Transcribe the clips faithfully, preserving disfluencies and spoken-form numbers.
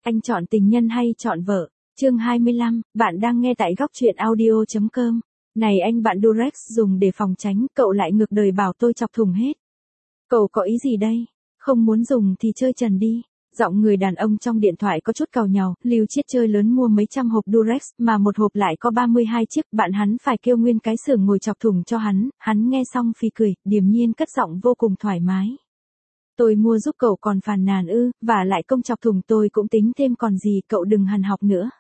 Anh chọn tình nhân hay chọn vợ? Chương hai mươi lăm, bạn đang nghe tại góc truyện audio chấm com. Này anh bạn Durex dùng để phòng tránh, cậu lại ngược đời bảo tôi chọc thùng hết. Cậu có ý gì đây? Không muốn dùng thì chơi trần đi. Giọng người đàn ông trong điện thoại có chút càu nhàu, Lưu Chiết chơi lớn mua mấy trăm hộp Durex mà một hộp lại có ba mươi hai chiếc, bạn hắn phải kêu nguyên cái xưởng ngồi chọc thùng cho hắn, hắn nghe xong phì cười, điềm nhiên cất giọng vô cùng thoải mái. Tôi mua giúp cậu còn phàn nàn ư, và lại công chọc thùng tôi cũng tính thêm còn gì, cậu đừng hằn học nữa.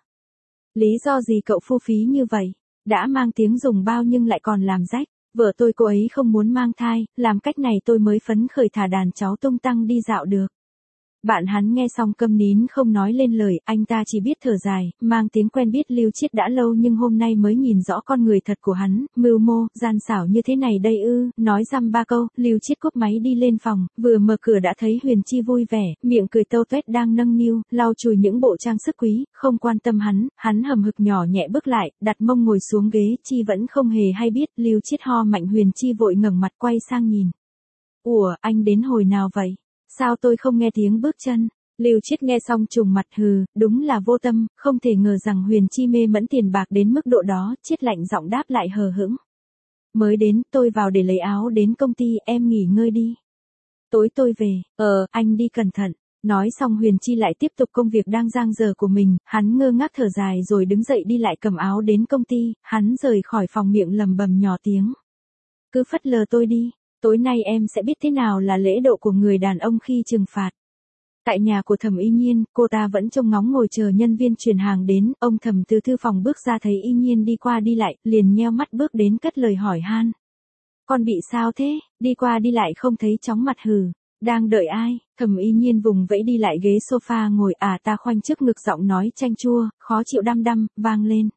Lý do gì cậu phung phí như vậy? Đã mang tiếng dùng bao nhưng lại còn làm rách. Vợ tôi cô ấy không muốn mang thai, làm cách này tôi mới phấn khởi thả đàn cháu tung tăng đi dạo được. Bạn hắn nghe xong câm nín không nói lên lời, anh ta chỉ biết thở dài, mang tiếng quen biết Lưu Chiết đã lâu nhưng hôm nay mới nhìn rõ con người thật của hắn, mưu mô, gian xảo như thế này đây ư, nói dăm ba câu, Lưu Chiết cúp máy đi lên phòng, vừa mở cửa đã thấy Huyền Chi vui vẻ, miệng cười tâu tuét đang nâng niu, lau chùi những bộ trang sức quý, không quan tâm hắn, hắn hầm hực nhỏ nhẹ bước lại, đặt mông ngồi xuống ghế, Chi vẫn không hề hay biết, Lưu Chiết ho mạnh Huyền Chi vội ngẩng mặt quay sang nhìn. Ủa, anh đến hồi nào vậy? Sao tôi không nghe tiếng bước chân? Lưu Chiết nghe xong trùng mặt hừ, đúng là vô tâm, không thể ngờ rằng Huyền Chi mê mẫn tiền bạc đến mức độ đó, Chiết lạnh giọng đáp lại hờ hững. Mới đến, tôi vào để lấy áo đến công ty, em nghỉ ngơi đi. Tối tôi về, ờ, anh đi cẩn thận. Nói xong Huyền Chi lại tiếp tục công việc đang dang dở của mình, hắn ngơ ngác thở dài rồi đứng dậy đi lại cầm áo đến công ty, hắn rời khỏi phòng miệng lầm bầm nhỏ tiếng. Cứ phất lờ tôi đi. Tối nay em sẽ biết thế nào là lễ độ của người đàn ông khi trừng phạt. Tại nhà của Thẩm Y Nhiên, cô ta vẫn trông ngóng ngồi chờ nhân viên chuyển hàng đến, ông Thẩm từ thư phòng bước ra thấy Y Nhiên đi qua đi lại, liền nheo mắt bước đến cất lời hỏi han. Con bị sao thế, đi qua đi lại không thấy chóng mặt hừ, đang đợi ai? Thẩm Y Nhiên vùng vẫy đi lại ghế sofa ngồi à ta khoanh trước ngực giọng nói chanh chua, khó chịu đăm đăm, vang lên.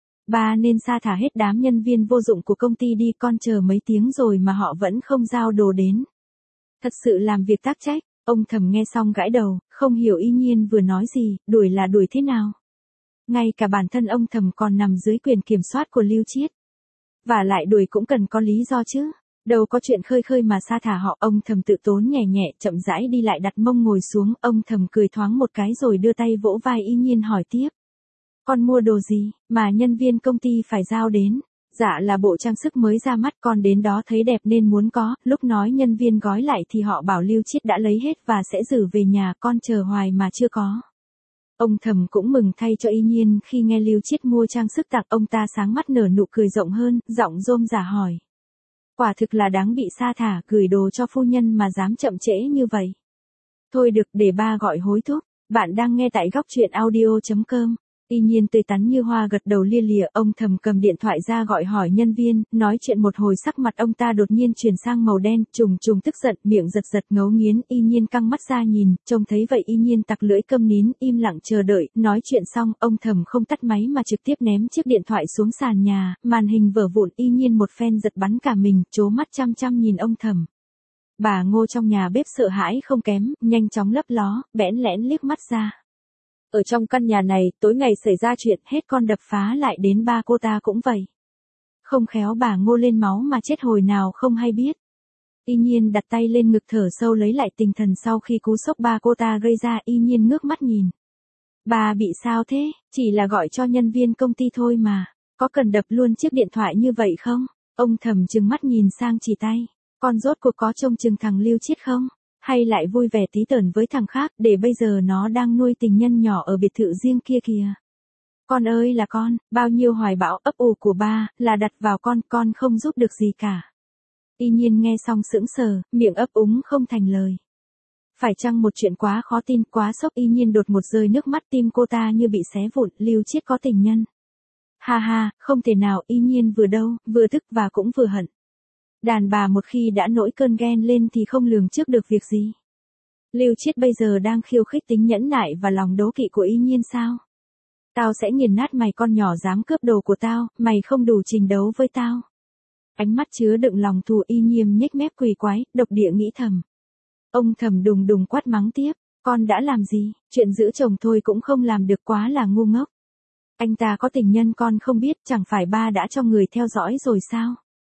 Ba nên sa thả hết đám nhân viên vô dụng của công ty đi, con chờ mấy tiếng rồi mà họ vẫn không giao đồ đến. Thật sự làm việc tác trách, ông Thẩm nghe xong gãi đầu, không hiểu Y Nhiên vừa nói gì, đuổi là đuổi thế nào. Ngay cả bản thân ông Thẩm còn nằm dưới quyền kiểm soát của Lưu Chiết. Và lại đuổi cũng cần có lý do chứ, đâu có chuyện khơi khơi mà sa thả họ. Ông Thẩm tự tốn nhẹ nhẹ chậm rãi đi lại đặt mông ngồi xuống, ông Thẩm cười thoáng một cái rồi đưa tay vỗ vai Y Nhiên hỏi tiếp. Con mua đồ gì, mà nhân viên công ty phải giao đến? Dạ là bộ trang sức mới ra mắt, con đến đó thấy đẹp nên muốn có, lúc nói nhân viên gói lại thì họ bảo Lưu Chiết đã lấy hết và sẽ gửi về nhà, con chờ hoài mà chưa có. Ông Thẩm cũng mừng thay cho Y Nhiên khi nghe Lưu Chiết mua trang sức tặng, ông ta sáng mắt nở nụ cười rộng hơn, giọng rôm rả hỏi. Quả thực là đáng bị sa thả, gửi đồ cho phu nhân mà dám chậm trễ như vậy. Thôi được, để ba gọi hối thúc, bạn đang nghe tại góc truyện audio chấm com. Y Nhiên tươi tắn như hoa gật đầu lia lịa, ông Thẩm cầm điện thoại ra gọi hỏi nhân viên, nói chuyện một hồi sắc mặt ông ta đột nhiên chuyển sang màu đen, trùng trùng tức giận, miệng giật giật ngấu nghiến, Y Nhiên căng mắt ra nhìn, trông thấy vậy Y Nhiên tặc lưỡi câm nín, im lặng chờ đợi, nói chuyện xong, ông Thẩm không tắt máy mà trực tiếp ném chiếc điện thoại xuống sàn nhà, màn hình vỡ vụn, Y Nhiên một phen giật bắn cả mình, trố mắt chăm chăm nhìn ông Thẩm. Bà Ngô trong nhà bếp sợ hãi không kém, nhanh chóng lấp ló, bẽn lẽn liếc mắt ra. Ở trong căn nhà này, tối ngày xảy ra chuyện, hết con đập phá lại đến ba cô ta cũng vậy. Không khéo bà Ngô lên máu mà chết hồi nào không hay biết. Y Nhiên đặt tay lên ngực thở sâu lấy lại tinh thần sau khi cú sốc ba cô ta gây ra. Y Nhiên ngước mắt nhìn. Bà bị sao thế, chỉ là gọi cho nhân viên công ty thôi mà, có cần đập luôn chiếc điện thoại như vậy không? Ông Thẩm trừng mắt nhìn sang chỉ tay, con rốt cuộc có trông chừng thằng Lưu Chiết không? Hay lại vui vẻ tí tởn với thằng khác, để bây giờ nó đang nuôi tình nhân nhỏ ở biệt thự riêng kia kìa. Con ơi là con, bao nhiêu hoài bão ấp ủ của ba, là đặt vào con, con không giúp được gì cả. Y Nhiên nghe xong sững sờ, miệng ấp úng không thành lời. Phải chăng một chuyện quá khó tin, quá sốc? Y Nhiên đột một rơi nước mắt, tim cô ta như bị xé vụn, Lưu Chiết có tình nhân. Ha ha, không thể nào. Y Nhiên vừa đau, vừa tức và cũng vừa hận. Đàn bà một khi đã nổi cơn ghen lên thì không lường trước được việc gì. Lưu Chiết bây giờ đang khiêu khích tính nhẫn nại và lòng đố kỵ của Y Nhiên sao? Tao sẽ nghiền nát mày, con nhỏ dám cướp đồ của tao, mày không đủ trình đấu với tao. Ánh mắt chứa đựng lòng thù. Y Nhiên nhếch mép quỳ quái, độc địa nghĩ thầm. Ông Thẩm đùng đùng quát mắng tiếp, con đã làm gì, chuyện giữ chồng thôi cũng không làm được, quá là ngu ngốc. Anh ta có tình nhân con không biết, chẳng phải ba đã cho người theo dõi rồi sao?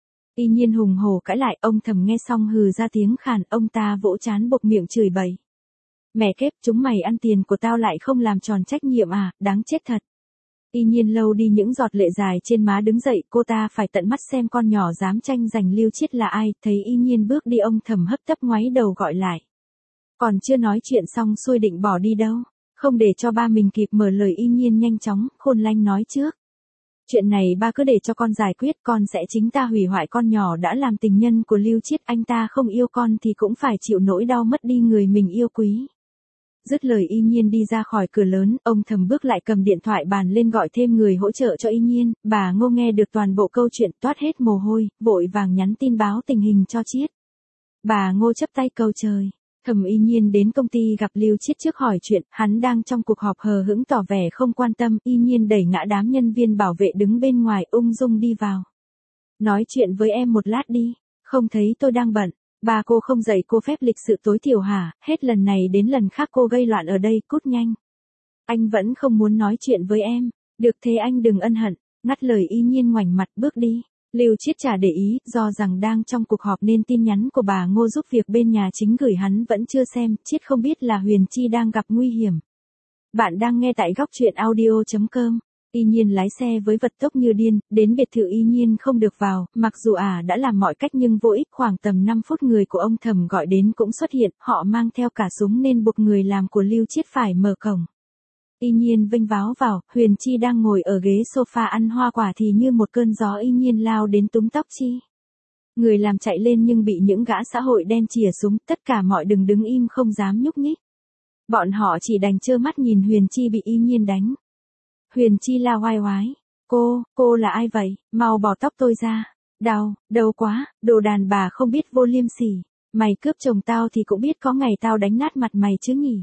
Y Nhiên hùng hổ cãi lại. Ông Thẩm nghe xong hừ ra tiếng khàn, ông ta vỗ trán buộc miệng chửi bậy. Mẹ kiếp, chúng mày ăn tiền của tao lại không làm tròn trách nhiệm à, đáng chết thật. Y Nhiên lau đi những giọt lệ dài trên má đứng dậy, cô ta phải tận mắt xem con nhỏ dám tranh giành Lưu Chiết là ai, thấy Y Nhiên bước đi ông Thầm hấp tấp ngoáy đầu gọi lại. Còn chưa nói chuyện xong xuôi định bỏ đi đâu, không để cho ba mình kịp mở lời Y Nhiên nhanh chóng, khôn lanh nói trước. Chuyện này ba cứ để cho con giải quyết, con sẽ chính ta hủy hoại con nhỏ đã làm tình nhân của Lưu Chiết, anh ta không yêu con thì cũng phải chịu nỗi đau mất đi người mình yêu quý. Dứt lời Y Nhiên đi ra khỏi cửa lớn, ông Thầm bước lại cầm điện thoại bàn lên gọi thêm người hỗ trợ cho Y Nhiên, bà Ngô nghe được toàn bộ câu chuyện toát hết mồ hôi, vội vàng nhắn tin báo tình hình cho Chiết. Bà Ngô chắp tay cầu trời. Thầm Y Nhiên đến công ty gặp Lưu Chiết trước hỏi chuyện, hắn đang trong cuộc họp hờ hững tỏ vẻ không quan tâm, Y Nhiên đẩy ngã đám nhân viên bảo vệ đứng bên ngoài ung dung đi vào. Nói chuyện với em một lát đi, không thấy tôi đang bận. Bà cô không dạy cô phép lịch sự tối thiểu hả, hết lần này đến lần khác cô gây loạn ở đây, cút nhanh. Anh vẫn không muốn nói chuyện với em, được thế anh đừng ân hận, ngắt lời Y Nhiên ngoảnh mặt bước đi. Lưu Chiết chả để ý, do rằng đang trong cuộc họp nên tin nhắn của bà Ngô giúp việc bên nhà chính gửi hắn vẫn chưa xem, Chiết không biết là Huyền Chi đang gặp nguy hiểm. Bạn đang nghe tại góc truyện audio chấm com. Y Nhiên lái xe với vận tốc như điên, đến biệt thự Y Nhiên không được vào, mặc dù ả à đã làm mọi cách nhưng vô ích, khoảng tầm năm phút người của ông Thầm gọi đến cũng xuất hiện, họ mang theo cả súng nên buộc người làm của Lưu Chiết phải mở cổng. Y Nhiên vênh váo vào, Huyền Chi đang ngồi ở ghế sofa ăn hoa quả thì như một cơn gió Y Nhiên lao đến túm tóc Chi. Người làm chạy lên nhưng bị những gã xã hội đen chìa súng, tất cả mọi đừng đứng im không dám nhúc nhích. Bọn họ chỉ đành trơ mắt nhìn Huyền Chi bị Y Nhiên đánh. Huyền Chi la oai oái. Cô, cô là ai vậy, mau bỏ tóc tôi ra. Đau, đau quá, đồ đàn bà không biết vô liêm sỉ. Mày cướp chồng tao thì cũng biết có ngày tao đánh nát mặt mày chứ nhỉ.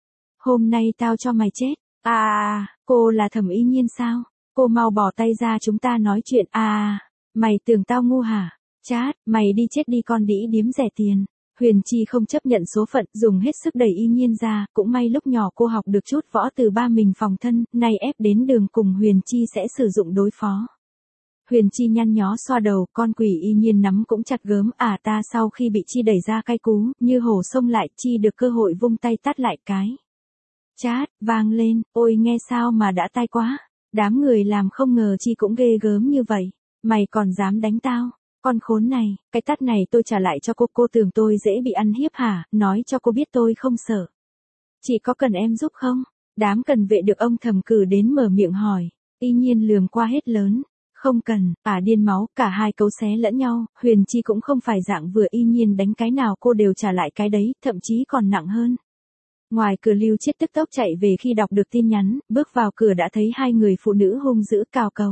Hôm nay tao cho mày chết. À, cô là Thẩm Y Nhiên sao? Cô mau bỏ tay ra chúng ta nói chuyện. À, mày tưởng tao ngu hả? Chát, mày đi chết đi con đĩ điếm rẻ tiền. Huyền Chi không chấp nhận số phận, dùng hết sức đẩy Y Nhiên ra, cũng may lúc nhỏ cô học được chút võ từ ba mình phòng thân, nay ép đến đường cùng Huyền Chi sẽ sử dụng đối phó. Huyền Chi nhăn nhó xoa đầu, con quỷ Y Nhiên nắm cũng chặt gớm, à ta sau khi bị Chi đẩy ra cay cú, như hổ xông lại, Chi được cơ hội vung tay tát lại cái. Chát, vang lên, ôi nghe sao mà đã tai quá, đám người làm không ngờ Chi cũng ghê gớm như vậy, mày còn dám đánh tao. Con khốn này, cái tát này tôi trả lại cho cô, cô tưởng tôi dễ bị ăn hiếp hả, nói cho cô biết tôi không sợ. Chị có cần em giúp không? Đám cần vệ được ông Thầm cử đến mở miệng hỏi, Y Nhiên lườm qua hết lớn, không cần, à điên máu, cả hai cấu xé lẫn nhau, Huyền Chi cũng không phải dạng vừa Y Nhiên đánh cái nào cô đều trả lại cái đấy, thậm chí còn nặng hơn. Ngoài cửa Lưu Chiết tức tốc chạy về khi đọc được tin nhắn, bước vào cửa đã thấy hai người phụ nữ hung dữ cào cấu.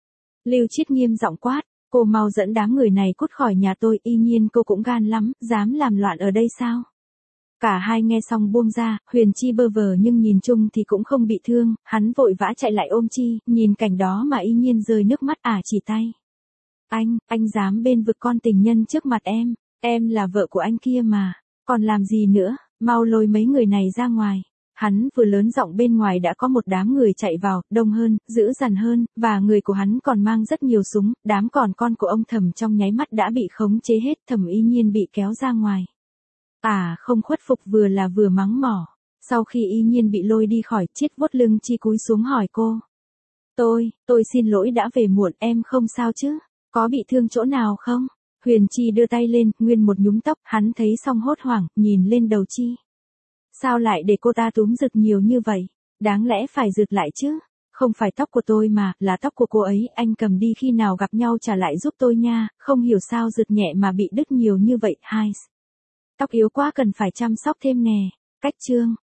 Lưu Chiết nghiêm giọng quát. Cô mau dẫn đám người này cút khỏi nhà tôi, Y Nhiên cô cũng gan lắm, dám làm loạn ở đây sao? Cả hai nghe xong buông ra, Huyền Chi bơ vờ nhưng nhìn chung thì cũng không bị thương, hắn vội vã chạy lại ôm Chi, nhìn cảnh đó mà Y Nhiên rơi nước mắt ả chỉ tay. Anh, anh dám bên vực con tình nhân trước mặt em, em là vợ của anh kia mà, còn làm gì nữa, mau lôi mấy người này ra ngoài. Hắn vừa lớn giọng bên ngoài đã có một đám người chạy vào, đông hơn, dữ dằn hơn, và người của hắn còn mang rất nhiều súng, đám còn con của ông Thầm trong nháy mắt đã bị khống chế hết, Thẩm Y Nhiên bị kéo ra ngoài. À không khuất phục vừa là vừa mắng mỏ, sau khi Y Nhiên bị lôi đi khỏi, Chiết vuốt lưng Chi cúi xuống hỏi cô. Tôi, tôi xin lỗi đã về muộn, em không sao chứ, có bị thương chỗ nào không? Huyền Chi đưa tay lên, nguyên một nhúm tóc, hắn thấy xong hốt hoảng, nhìn lên đầu Chi. Sao lại để cô ta túm giật nhiều như vậy? Đáng lẽ phải giật lại chứ? Không phải tóc của tôi mà, là tóc của cô ấy, anh cầm đi khi nào gặp nhau trả lại giúp tôi nha, không hiểu sao giật nhẹ mà bị đứt nhiều như vậy, hai. Tóc yếu quá cần phải chăm sóc thêm nè. Cách chương.